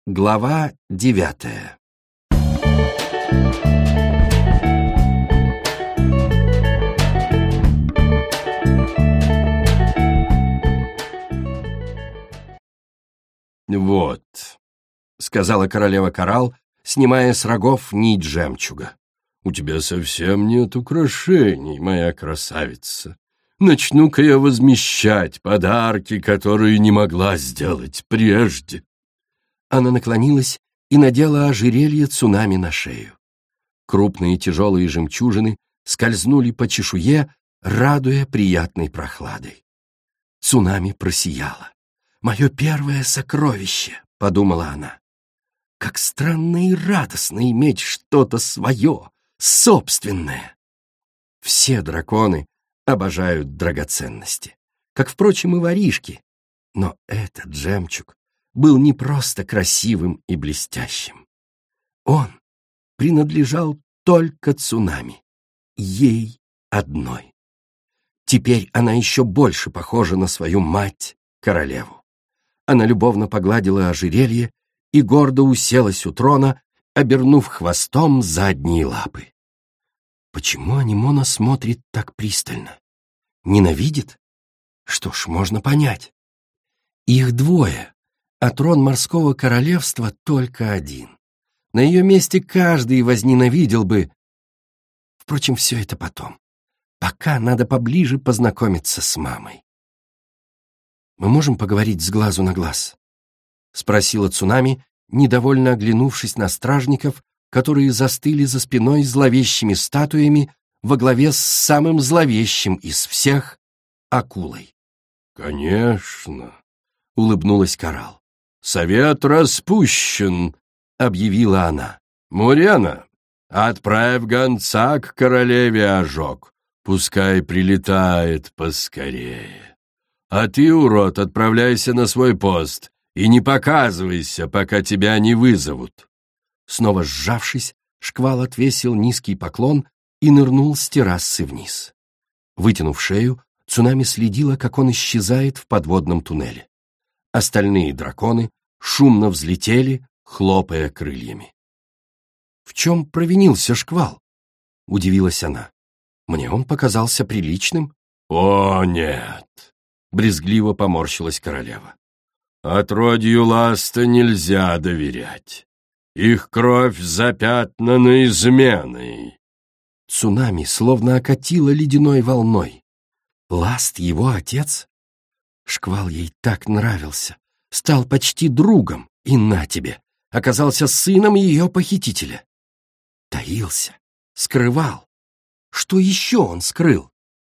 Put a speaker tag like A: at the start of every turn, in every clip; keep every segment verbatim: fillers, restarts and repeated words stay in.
A: Глава девятая. «Вот», — сказала королева Коралл, снимая с рогов нить жемчуга, — «у тебя совсем нет украшений, моя красавица. Начну-ка я возмещать подарки, которые не могла сделать прежде». Она наклонилась и надела ожерелье цунами на шею. Крупные тяжелые жемчужины скользнули по чешуе, радуя приятной прохладой. Цунами просияла. «Мое первое сокровище», — подумала она. «Как странно и радостно иметь что-то свое, собственное». Все драконы обожают драгоценности, как, впрочем, и воришки. Но этот жемчуг был не просто красивым и блестящим. Он принадлежал только цунами, ей одной. Теперь она еще больше похожа на свою мать, королеву. Она любовно погладила ожерелье и гордо уселась у трона, обернув хвостом задние лапы. Почему Анимона смотрит так пристально? Ненавидит? Что ж, можно понять. Их двое, а трон морского королевства только один. На ее месте каждый возненавидел бы. Впрочем, все это потом. Пока надо поближе познакомиться с мамой. «Мы можем поговорить с глазу на глаз?» — спросила цунами, недовольно оглянувшись на стражников, которые застыли за спиной зловещими статуями во главе с самым зловещим из всех — акулой. «Конечно», — улыбнулась Коралл. «Совет распущен», — объявила она. «Мурена, отправь гонца к королеве Ожог, пускай прилетает поскорее. А ты, урод, отправляйся на свой пост и не показывайся, пока тебя не вызовут». Снова сжавшись, шквал отвесил низкий поклон и нырнул с террасы вниз. Вытянув шею, цунами следила, как он исчезает в подводном туннеле. Остальные драконы шумно взлетели, хлопая крыльями. «В чем провинился шквал?» — удивилась она. «Мне он показался приличным». «О, нет!» — брезгливо поморщилась королева. «Отродью ласта нельзя доверять. Их кровь запятнана изменой». Цунами словно окатило ледяной волной. Ласт его отец? Шквал ей так нравился, стал почти другом, и на тебе, оказался сыном ее похитителя. Таился, скрывал. Что еще он скрыл?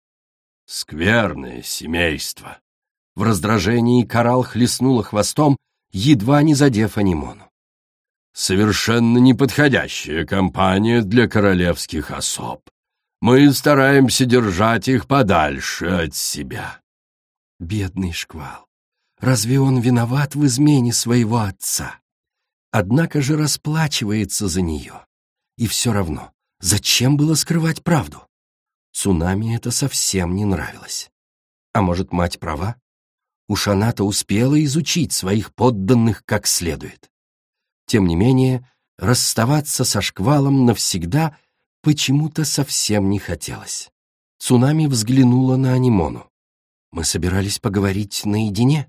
A: «Скверное семейство». В раздражении Коралл хлестнула хвостом, едва не задев Анимону. «Совершенно неподходящая компания для королевских особ. Мы стараемся держать их подальше от себя». Бедный шквал. Разве он виноват в измене своего отца? Однако же расплачивается за нее. И все равно, зачем было скрывать правду? Цунами это совсем не нравилось. А может, мать права? Уж она-то успела изучить своих подданных как следует. Тем не менее, расставаться со шквалом навсегда почему-то совсем не хотелось. Цунами взглянула на Анимону. «Мы собирались поговорить наедине?»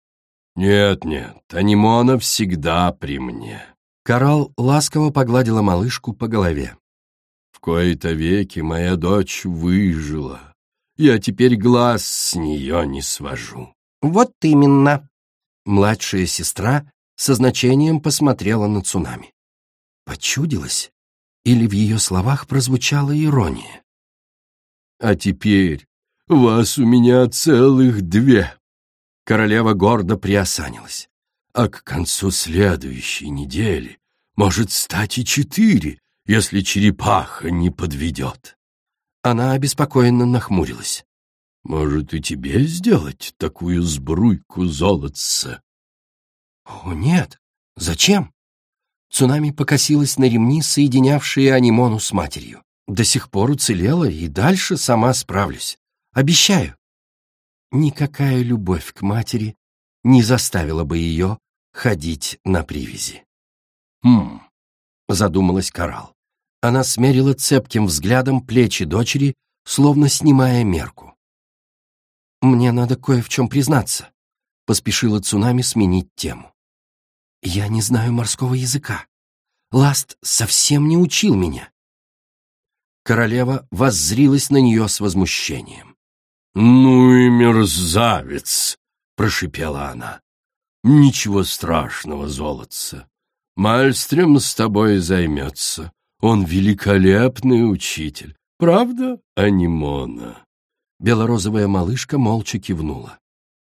A: «Нет-нет, Анимона всегда при мне». Коралл ласково погладила малышку по голове. «В кои-то веки моя дочь выжила. Я теперь глаз с нее не свожу». «Вот именно». Младшая сестра со значением посмотрела на Цунами. Почудилась? Или в ее словах прозвучала ирония? «А теперь вас у меня целых две». Королева гордо приосанилась. «А к концу следующей недели может стать и четыре, если черепаха не подведет». Она обеспокоенно нахмурилась. «Может, и тебе сделать такую сбруйку золотца?» «О, нет! Зачем?» Цунами покосилась на ремни, соединявшие Анимону с матерью. «До сих пор уцелела, и дальше сама справлюсь. Обещаю». Никакая любовь к матери не заставила бы ее ходить на привязи. «Хм», — задумалась Коралл. Она смерила цепким взглядом плечи дочери, словно снимая мерку. «Мне надо кое в чем признаться», — поспешила Цунами сменить тему. «Я не знаю морского языка. Ласт совсем не учил меня». Королева воззрилась на нее с возмущением. «Ну и мерзавец!» — прошипела она. «Ничего страшного, золотце. Мальстрем с тобой займется. Он великолепный учитель. Правда, Анимона?» Белорозовая малышка молча кивнула.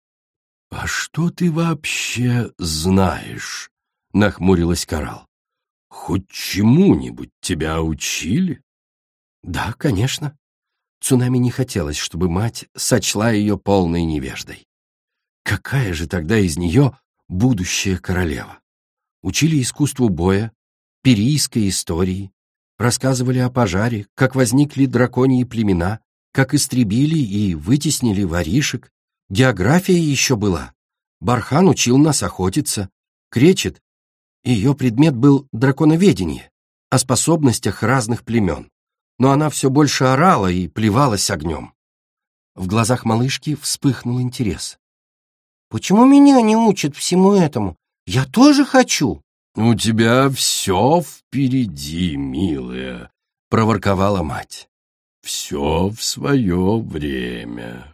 A: «А что ты вообще знаешь?» — нахмурилась Коралл. «Хоть чему-нибудь тебя учили?» «Да, конечно». Цунами не хотелось, чтобы мать сочла ее полной невеждой. Какая же тогда из нее будущая королева? Учили искусству боя, перийской истории, рассказывали о пожаре, как возникли драконьи племена, как истребили и вытеснили воришек. География еще была. Бархан учил нас охотиться. Кречет, ее предмет был драконоведение, о способностях разных племен. Но она все больше орала и плевалась огнем. В глазах малышки вспыхнул интерес. «Почему меня не учат всему этому? Я тоже хочу!» «У тебя все впереди, милая», — проворковала мать. «Все в свое время».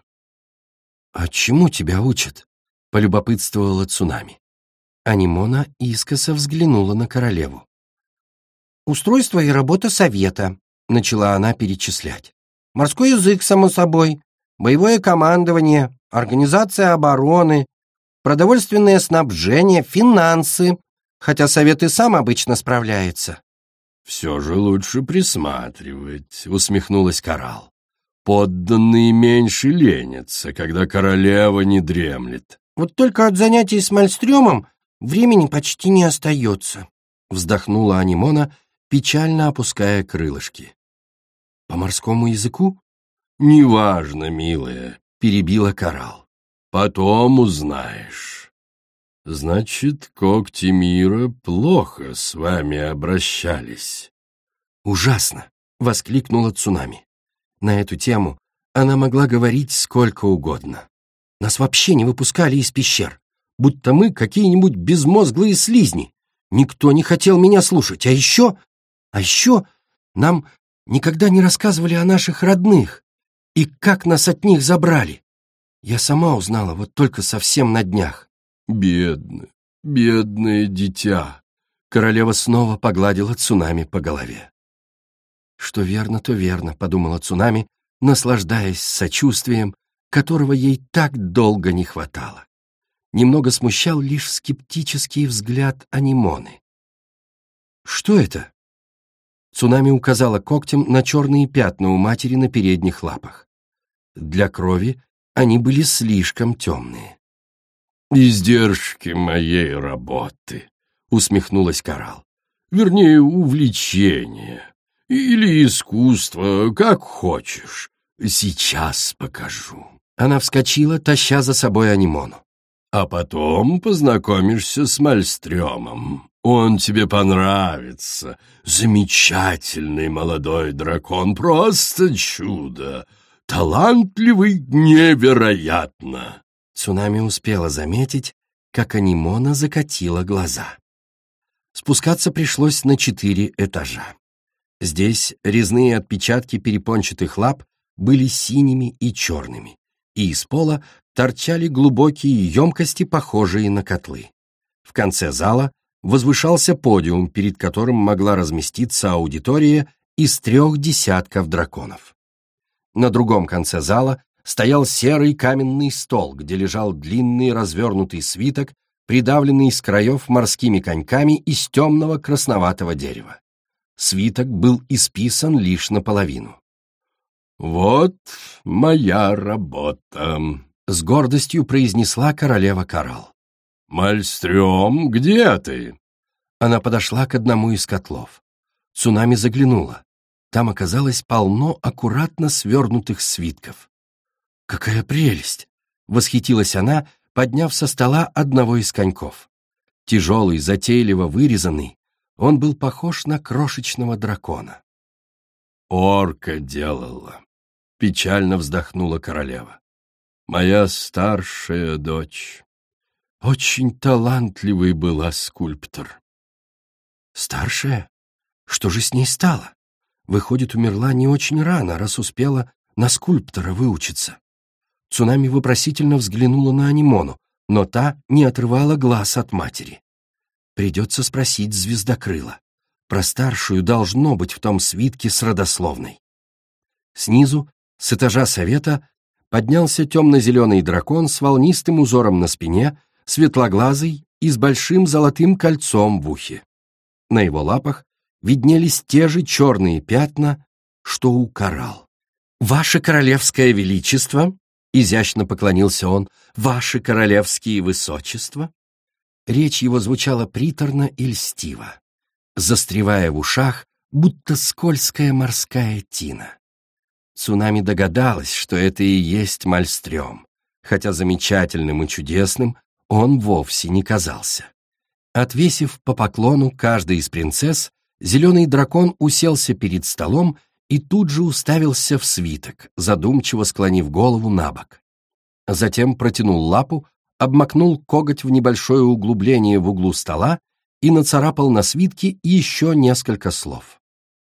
A: «А чему тебя учат?» — полюбопытствовала Цунами. Анимона искоса взглянула на королеву. «Устройство и работа совета», — начала она перечислять. «Морской язык, само собой, боевое командование, организация обороны, продовольственное снабжение, финансы, хотя совет и сам обычно справляется». «Все же лучше присматривать», — усмехнулась Коралл. «Подданные меньше ленятся, когда королева не дремлет». «Вот только от занятий с Мальстрёмом времени почти не остается», — вздохнула Анимона, печально опуская крылышки. «По морскому языку?» «Неважно, милая», — перебила Коралл. «Потом узнаешь. Значит, когти мира плохо с вами обращались». «Ужасно!» — воскликнула Цунами. На эту тему она могла говорить сколько угодно. Нас вообще не выпускали из пещер, будто мы какие-нибудь безмозглые слизни. Никто не хотел меня слушать. А еще... А еще нам никогда не рассказывали о наших родных и как нас от них забрали. Я сама узнала вот только совсем на днях». «Бедное, бедное дитя!» Королева снова погладила Цунами по голове. «Что верно, то верно», — подумала Цунами, наслаждаясь сочувствием, которого ей так долго не хватало. Немного смущал лишь скептический взгляд Анимоны. «Что это?» Цунами указала когтем на черные пятна у матери на передних лапах. Для крови они были слишком темные. «Издержки моей работы», — усмехнулась Коралл. «Вернее, увлечение. Или искусство, как хочешь. Сейчас покажу». Она вскочила, таща за собой Анимону. «А потом познакомишься с Мальстрёмом. Он тебе понравится. Замечательный молодой дракон, просто чудо. Талантливый невероятно». Цунами успела заметить, как Анимона закатила глаза. Спускаться пришлось на четыре этажа. Здесь резные отпечатки перепончатых лап были синими и черными, и из пола торчали глубокие емкости, похожие на котлы. В конце зала возвышался подиум, перед которым могла разместиться аудитория из трех десятков драконов. На другом конце зала стоял серый каменный стол, где лежал длинный развернутый свиток, придавленный с краев морскими коньками из темного красноватого дерева. Свиток был исписан лишь наполовину. «Вот моя работа», — с гордостью произнесла королева Коралл. «Мальстрём, где ты?» Она подошла к одному из котлов. Цунами заглянула. Там оказалось полно аккуратно свернутых свитков. «Какая прелесть!» — восхитилась она, подняв со стола одного из коньков. Тяжелый, затейливо вырезанный, он был похож на крошечного дракона. «Орка делала», — печально вздохнула королева. «Моя старшая дочь. Очень талантливый была скульптор». «Старшая? Что же с ней стало? Выходит, умерла не очень рано, раз успела на скульптора выучиться». Цунами вопросительно взглянула на Анимону, но та не отрывала глаз от матери. Придется спросить Звездокрыла. Про старшую должно быть в том свитке с родословной. Снизу, с этажа совета, поднялся темно-зеленый дракон с волнистым узором на спине, светлоглазый и с большим золотым кольцом в ухе. На его лапах виднелись те же черные пятна, что у коралл. «Ваше королевское величество!» — изящно поклонился он. «Ваши королевские высочества!» Речь его звучала приторно и льстиво, застревая в ушах, будто скользкая морская тина. Цунами догадалась, что это и есть Мальстрём, хотя замечательным и чудесным он вовсе не казался. Отвесив по поклону каждой из принцесс, зеленый дракон уселся перед столом и тут же уставился в свиток, задумчиво склонив голову на бок. Затем протянул лапу, обмакнул коготь в небольшое углубление в углу стола и нацарапал на свитке еще несколько слов.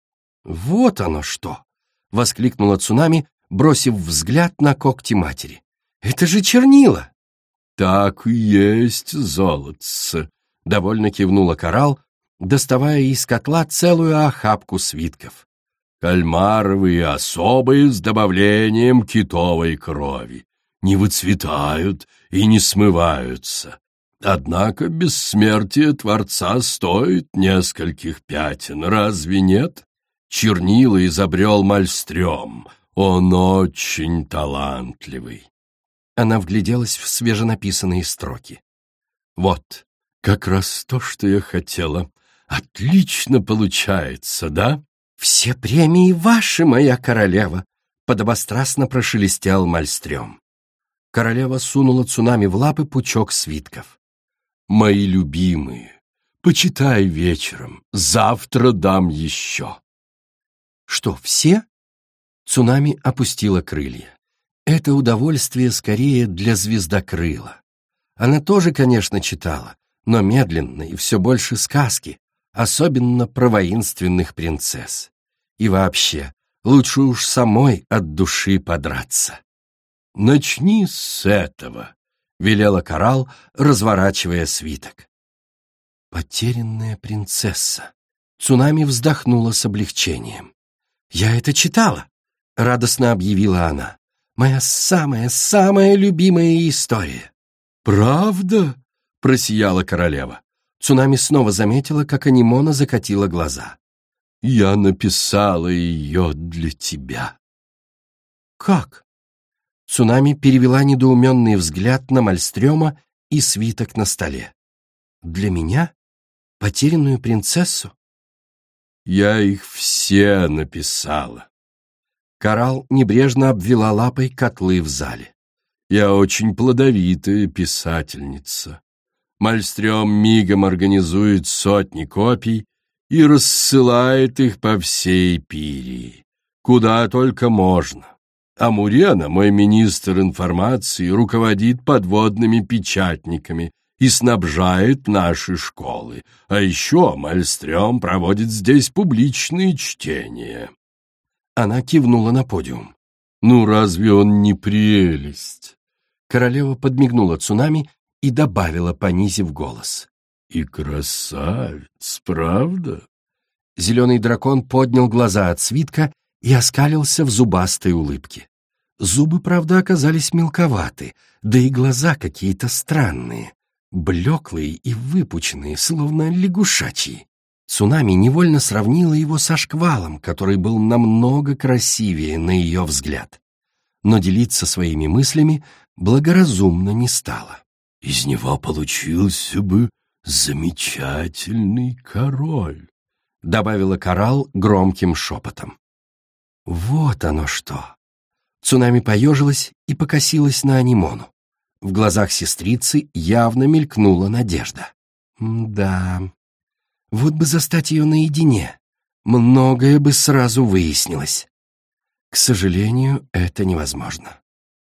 A: «Вот оно что!» — воскликнула Цунами, бросив взгляд на когти матери. «Это же чернила!» «Так и есть, золотце!» — довольно кивнула коралл, доставая из котла целую охапку свитков. «Кальмаровые особые с добавлением китовой крови. Не выцветают и не смываются. Однако бессмертие Творца стоит нескольких пятен, разве нет? Чернила изобрел Мальстрём, он очень талантливый». Она вгляделась в свеженаписанные строки. «Вот, как раз то, что я хотела. Отлично получается, да?» «Все премии ваши, моя королева!» — подобострастно прошелестел Мальстрём. Королева сунула Цунами в лапы пучок свитков. «Мои любимые, почитай вечером, завтра дам еще». «Что, все?» Цунами опустила крылья. Это удовольствие скорее для Звездокрыла. Она тоже, конечно, читала, но медленно и все больше сказки, особенно про воинственных принцесс. И вообще, лучше уж самой от души подраться. «Начни с этого», — велела коралл, разворачивая свиток. «Потерянная принцесса». Цунами вздохнула с облегчением. «Я это читала», — радостно объявила она. «Моя самая-самая любимая история». «Правда?» — просияла королева. Цунами снова заметила, как Анимона закатила глаза. «Я написала ее для тебя». «Как?» Цунами перевела недоуменный взгляд на Мальстрёма и свиток на столе. «Для меня? Потерянную принцессу?» «Я их все написала». Коралл небрежно обвела лапой котлы в зале. «Я очень плодовитая писательница. Мальстрём мигом организует сотни копий и рассылает их по всей Пирии, куда только можно. А Мурена, мой министр информации, руководит подводными печатниками и снабжает наши школы. А еще Мальстрём проводит здесь публичные чтения». Она кивнула на подиум. «Ну разве он не прелесть?» Королева подмигнула Цунами и добавила, понизив голос. «И красавец, правда?» Зеленый дракон поднял глаза от свитка и оскалился в зубастой улыбке. Зубы, правда, оказались мелковаты, да и глаза какие-то странные, блеклые и выпученные, словно лягушачьи. Цунами невольно сравнила его со шквалом, который был намного красивее на ее взгляд. Но делиться своими мыслями благоразумно не стала. «Из него получился бы замечательный король», — добавила коралл громким шепотом. «Вот оно что!» Цунами поежилась и покосилась на Анимону. В глазах сестрицы явно мелькнула надежда. Да, вот бы застать ее наедине, многое бы сразу выяснилось. К сожалению, это невозможно.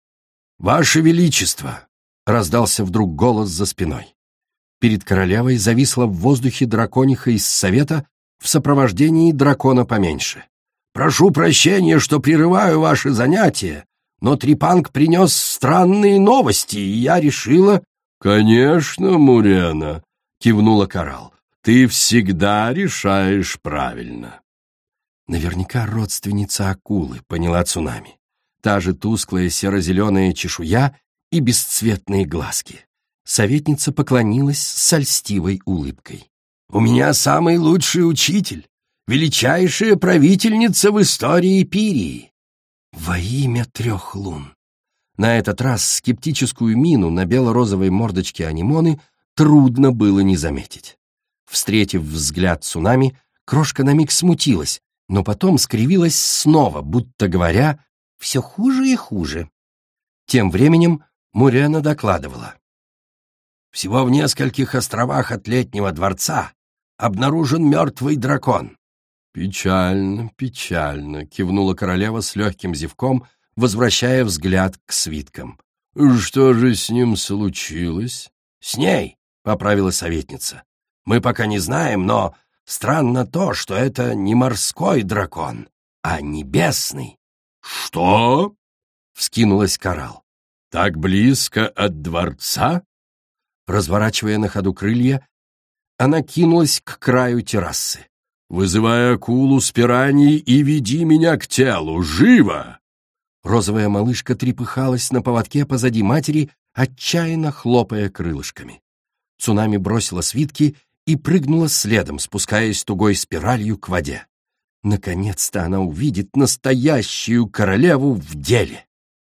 A: «Ваше Величество!» — раздался вдруг голос за спиной. Перед королевой зависла в воздухе дракониха из совета в сопровождении дракона поменьше. «Прошу прощения, что прерываю ваши занятия, но Трипанг принес странные новости, и я решила...» «Конечно, Мурена!» — кивнула Коралл. «Ты всегда решаешь правильно». Наверняка родственница акулы, поняла Цунами. Та же тусклая серо-зеленая чешуя и бесцветные глазки. Советница поклонилась с льстивой улыбкой. «У меня самый лучший учитель, величайшая правительница в истории Пирии». Во имя трех лун. На этот раз скептическую мину на бело-розовой мордочке анимоны трудно было не заметить. Встретив взгляд Цунами, крошка на миг смутилась, но потом скривилась снова, будто говоря: «Все хуже и хуже». Тем временем Мурена докладывала. «Всего в нескольких островах от Летнего дворца обнаружен мертвый дракон». «Печально, печально», — кивнула королева с легким зевком, возвращая взгляд к свиткам. «Что же с ним случилось?» «С ней», — поправила советница. «Мы пока не знаем, но странно то, что это не морской дракон, а небесный». «Что?» — вскинулась Коралл. «Так близко от дворца?» Разворачивая на ходу крылья, она кинулась к краю террасы. «Вызывай акулу с пираньей и веди меня к телу! Живо!» Розовая малышка трепыхалась на поводке позади матери, отчаянно хлопая крылышками. Цунами бросила свитки и прыгнула следом, спускаясь тугой спиралью к воде. Наконец-то она увидит настоящую королеву в деле.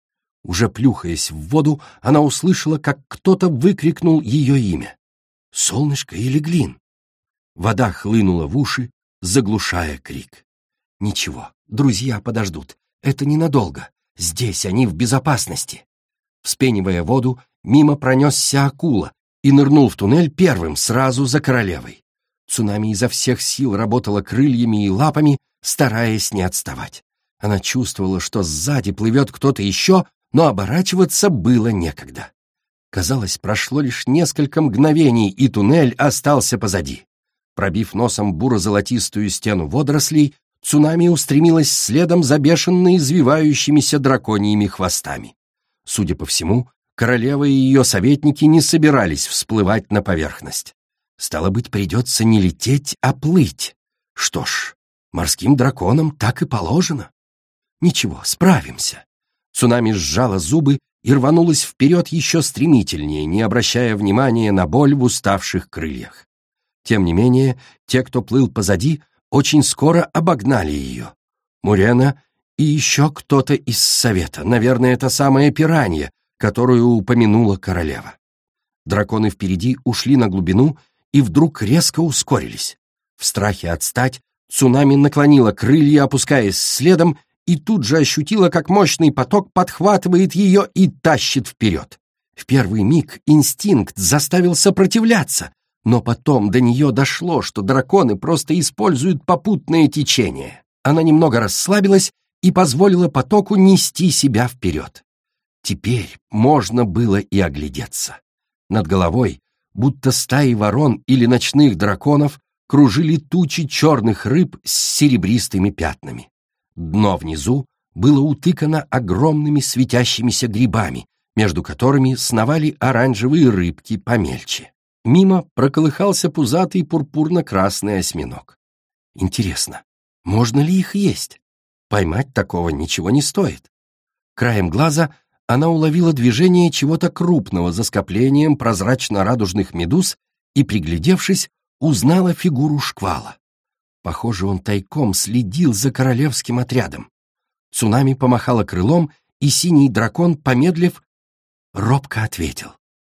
A: Уже плюхаясь в воду, она услышала, как кто-то выкрикнул ее имя. «Солнышко или Глин?» Вода хлынула в уши, заглушая крик. «Ничего, друзья подождут. Это ненадолго. Здесь они в безопасности». Вспенивая воду, мимо пронесся акула и нырнул в туннель первым, сразу за королевой. Цунами изо всех сил работала крыльями и лапами, стараясь не отставать. Она чувствовала, что сзади плывет кто-то еще, но оборачиваться было некогда. Казалось, прошло лишь несколько мгновений, и туннель остался позади. Пробив носом буро-золотистую стену водорослей, Цунами устремилась следом за бешено извивающимися драконьими хвостами. Судя по всему, королева и ее советники не собирались всплывать на поверхность. Стало быть, придется не лететь, а плыть. Что ж, морским драконам так и положено. Ничего, справимся. Цунами сжала зубы и рванулась вперед еще стремительнее, не обращая внимания на боль в уставших крыльях. Тем не менее, те, кто плыл позади, очень скоро обогнали ее. Мурена и еще кто-то из совета, наверное, это самая пиранья, которую упомянула королева. Драконы впереди ушли на глубину и вдруг резко ускорились. В страхе отстать, Цунами наклонила крылья, опускаясь следом, и тут же ощутила, как мощный поток подхватывает ее и тащит вперед. В первый миг инстинкт заставил сопротивляться, но потом до нее дошло, что драконы просто используют попутное течение. Она немного расслабилась и позволила потоку нести себя вперед. Теперь можно было и оглядеться. Над головой, будто стаи ворон или ночных драконов, кружили тучи черных рыб с серебристыми пятнами. Дно внизу было утыкано огромными светящимися грибами, между которыми сновали оранжевые рыбки помельче. Мимо проколыхался пузатый пурпурно-красный осьминог. Интересно, можно ли их есть? Поймать такого ничего не стоит. Краем глаза она уловила движение чего-то крупного за скоплением прозрачно-радужных медуз и, приглядевшись, узнала фигуру шквала. Похоже, он тайком следил за королевским отрядом. Цунами помахала крылом, и синий дракон, помедлив, робко ответил.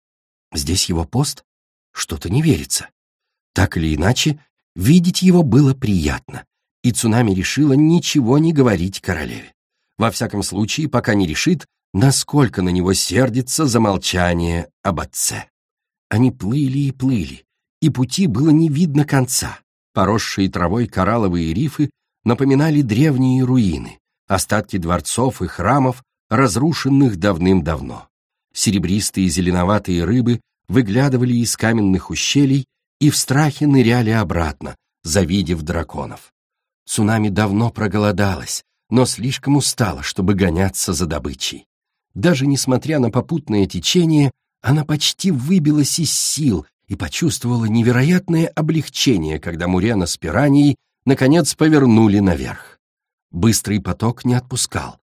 A: Здесь его пост? Что-то не верится. Так или иначе, видеть его было приятно, и Цунами решила ничего не говорить королеве. Во всяком случае, пока не решит, насколько на него сердится за молчание об отце. Они плыли и плыли, и пути было не видно конца. Поросшие травой коралловые рифы напоминали древние руины, остатки дворцов и храмов, разрушенных давным-давно. Серебристые зеленоватые рыбы выглядывали из каменных ущелий и в страхе ныряли обратно, завидев драконов. Цунами давно проголодалась, но слишком устала, чтобы гоняться за добычей. Даже несмотря на попутное течение, она почти выбилась из сил и почувствовала невероятное облегчение, когда Мурена с пираньей наконец повернули наверх. Быстрый поток не отпускал.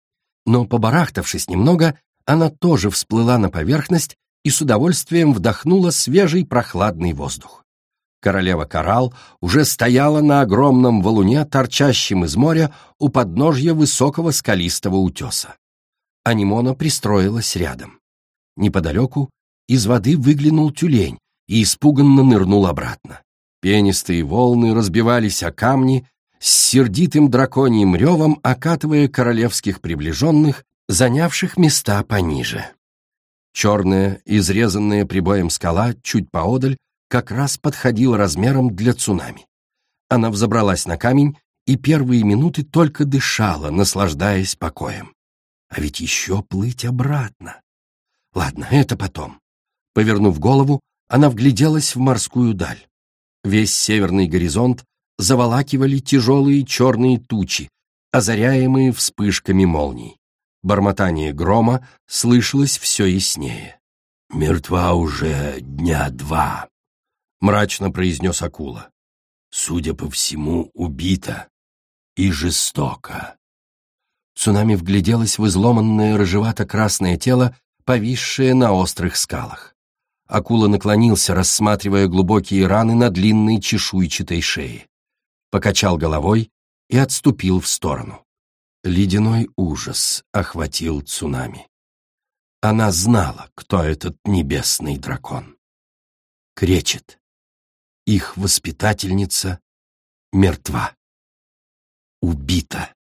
A: Но, побарахтавшись немного, она тоже всплыла на поверхность и с удовольствием вдохнула свежий прохладный воздух. Королева Коралл уже стояла на огромном валуне, торчащем из моря у подножья высокого скалистого утеса. Анимона пристроилась рядом. Неподалеку из воды выглянул тюлень и испуганно нырнул обратно. Пенистые волны разбивались о камни, с сердитым драконьим ревом окатывая королевских приближенных, занявших места пониже. Черная, изрезанная прибоем скала чуть поодаль как раз подходила размером для цунами. Она взобралась на камень и первые минуты только дышала, наслаждаясь покоем. А ведь еще плыть обратно. Ладно, это потом. Повернув голову, она вгляделась в морскую даль. Весь северный горизонт заволакивали тяжелые черные тучи, озаряемые вспышками молний. Бормотание грома слышалось все яснее. «Мертва уже дня два», — мрачно произнес акула. «Судя по всему, убита и жестоко». Цунами вгляделась в изломанное рыжевато-красное тело, повисшее на острых скалах. Акула наклонился, рассматривая глубокие раны на длинной чешуйчатой шее. Покачал головой и отступил в сторону. Ледяной ужас охватил Цунами. Она знала, кто этот небесный дракон. Кречет. Их воспитательница мертва. Убита.